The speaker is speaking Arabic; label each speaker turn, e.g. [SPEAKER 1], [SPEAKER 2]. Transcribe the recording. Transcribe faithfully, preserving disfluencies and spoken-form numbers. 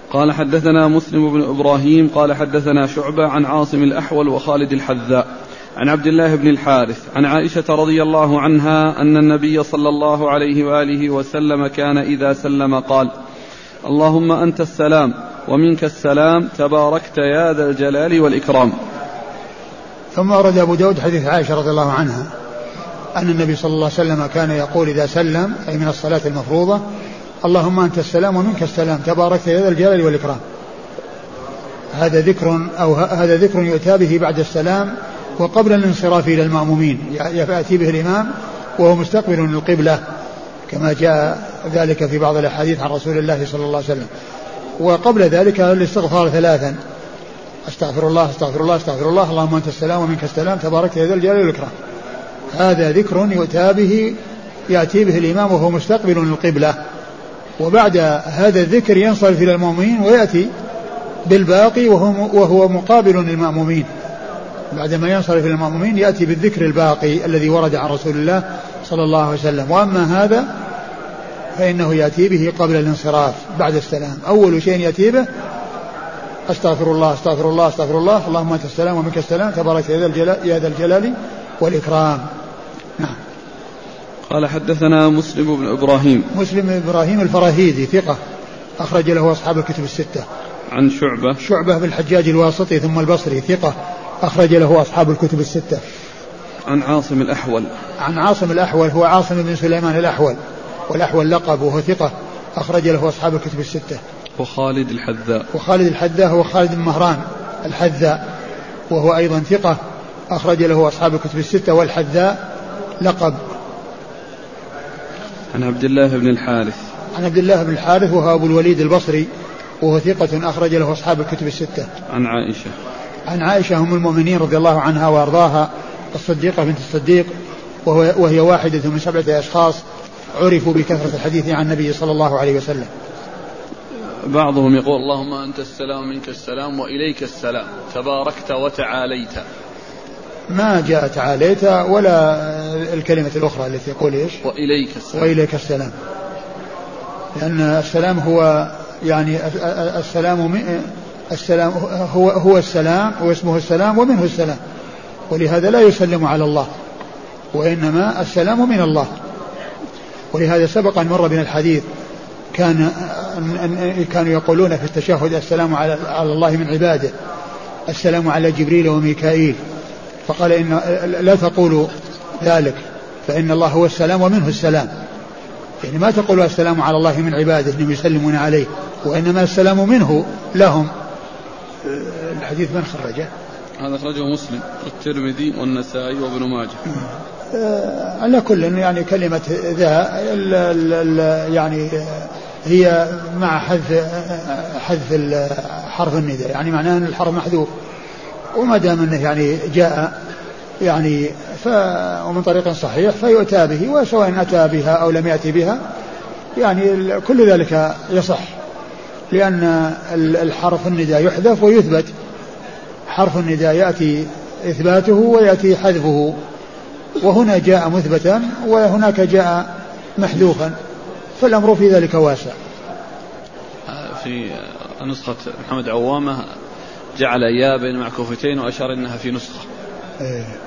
[SPEAKER 1] قال حدثنا مسلم بن إبراهيم قال حدثنا شعبة عن عاصم الأحول وخالد الحذاء عن عبد الله بن الحارث عن عائشة رضي الله عنها أن النبي صلى الله عليه وآله وسلم كان إذا سلم قال: اللهم أنت السلام ومنك السلام تباركت يا ذا الجلال والإكرام.
[SPEAKER 2] ثم أورد أبو داود حديث عائشة رضي الله عنها أن النبي صلى الله عليه وسلم كان يقول إذا سلم أي من الصلاة المفروضة: اللهم أنت السلام ومنك السلام تباركت يا ذا الجلال والإكرام. هذا ذكر أو هذا ذكر يؤتى به بعد السلام وقبل الانصراف إلى المأمومين، يأتي به الإمام وهو مستقبل القبلة كما جاء ذلك في بعض الأحاديث عن رسول الله صلى الله عليه وسلم. وقبل ذلك الاستغفار ثلاثا: استغفر الله استغفر الله استغفر الله اللهم أنت السلام ومنك السلام تباركت يا ذا الجلال والإكرام. هذا ذكر يؤتى به يأتي به الإمام وهو مستقبل القبلة، وبعد هذا الذكر ينصرف إلى المأمومين ويأتي بالباقي وهو, وهو مقابل للمأمومين. بعدما ينصرف إلى المأمومين يأتي بالذكر الباقي الذي ورد عن رسول الله صلى الله عليه وسلم. وأما هذا فإنه يأتي به قبل الانصراف بعد السلام. أول شيء يأتي به استغفر الله استغفر الله استغفر الله اللهم أنت السلام ومنك السلام تبارك يا ذا الجلال, يا ذا الجلال والإكرام. نعم.
[SPEAKER 1] قال حدثنا مسلم بن إبراهيم
[SPEAKER 2] مسلم بن إبراهيم الفراهيدي ثقة أخرج له أصحاب الكتب الستة.
[SPEAKER 1] عن شعبة
[SPEAKER 2] شعبة بالحجاج الواسطي ثم البصري ثقة أخرج له أصحاب الكتب الستة.
[SPEAKER 1] عن عاصم الأحول
[SPEAKER 2] عن عاصم الأحول هو عاصم بن سليمان الأحول، والأحول لقب وهو ثقة أخرج له أصحاب الكتب الستة.
[SPEAKER 1] وخالد الحذاء
[SPEAKER 2] وخالد الحذاء هو خالد بن مهران الحذاء وهو أيضا ثقة أخرج له أصحاب الكتب الستة، والحذاء لقب.
[SPEAKER 1] عن عبد الله بن الحارث
[SPEAKER 2] عن عبد الله بن الحارث وهو أبو الوليد البصري وهو ثقة أخرج له أصحاب الكتب الستة.
[SPEAKER 1] عن عائشة
[SPEAKER 2] عن عائشة أم المؤمنين رضي الله عنها وأرضاها الصديقة بنت الصديق، وهي واحدة من سبعة أشخاص عرفوا بكثرة الحديث عن النبي صلى الله عليه وسلم.
[SPEAKER 1] بعضهم يقول اللهم أنت السلام منك السلام وإليك السلام تباركت وتعاليت.
[SPEAKER 2] ما جاء تعاليت ولا الكلمة الأخرى التي يقول إيش
[SPEAKER 1] وإليك السلام
[SPEAKER 2] وإليك السلام، لأن السلام هو يعني السلام السلام هو هو السلام واسمه السلام ومنه السلام، ولهذا لا يسلم على الله وإنما السلام من الله. ولهذا سبق أن مر بنا الحديث كان كانوا يقولون في التشهد السلام على الله من عباده، السلام على جبريل وميكائيل، فقال إن لا تقولوا ذلك فإن الله هو السلام ومنه السلام، يعني ما تقولوا السلام على الله من عباده إنهم يسلمون عليه، وإنما السلام منه لهم. الحديث من خرجه؟
[SPEAKER 1] هذا خرجه مسلم والترمذي والنسائي وابن ماجه.
[SPEAKER 2] آه على كل يعني كلمة ذا يعني هي مع حذف حذف حرف النداء، يعني معناه أن الحرف محذوف، وما دام أنه يعني جاء يعني ف ومن طريق صحيح فيؤتى به، وسواء أتى بها أو لم يأتي بها يعني كل ذلك يصح، لأن الحرف النداء يحذف ويثبت. حرف النداء يأتي إثباته ويأتي حذفه، وهنا جاء مثبتا وهناك جاء محذوفا، فالأمر في ذلك واسع.
[SPEAKER 1] في نسخة محمد عوامة جعل يا بين معكوفتين وأشار إنها في نسخة.
[SPEAKER 2] إيه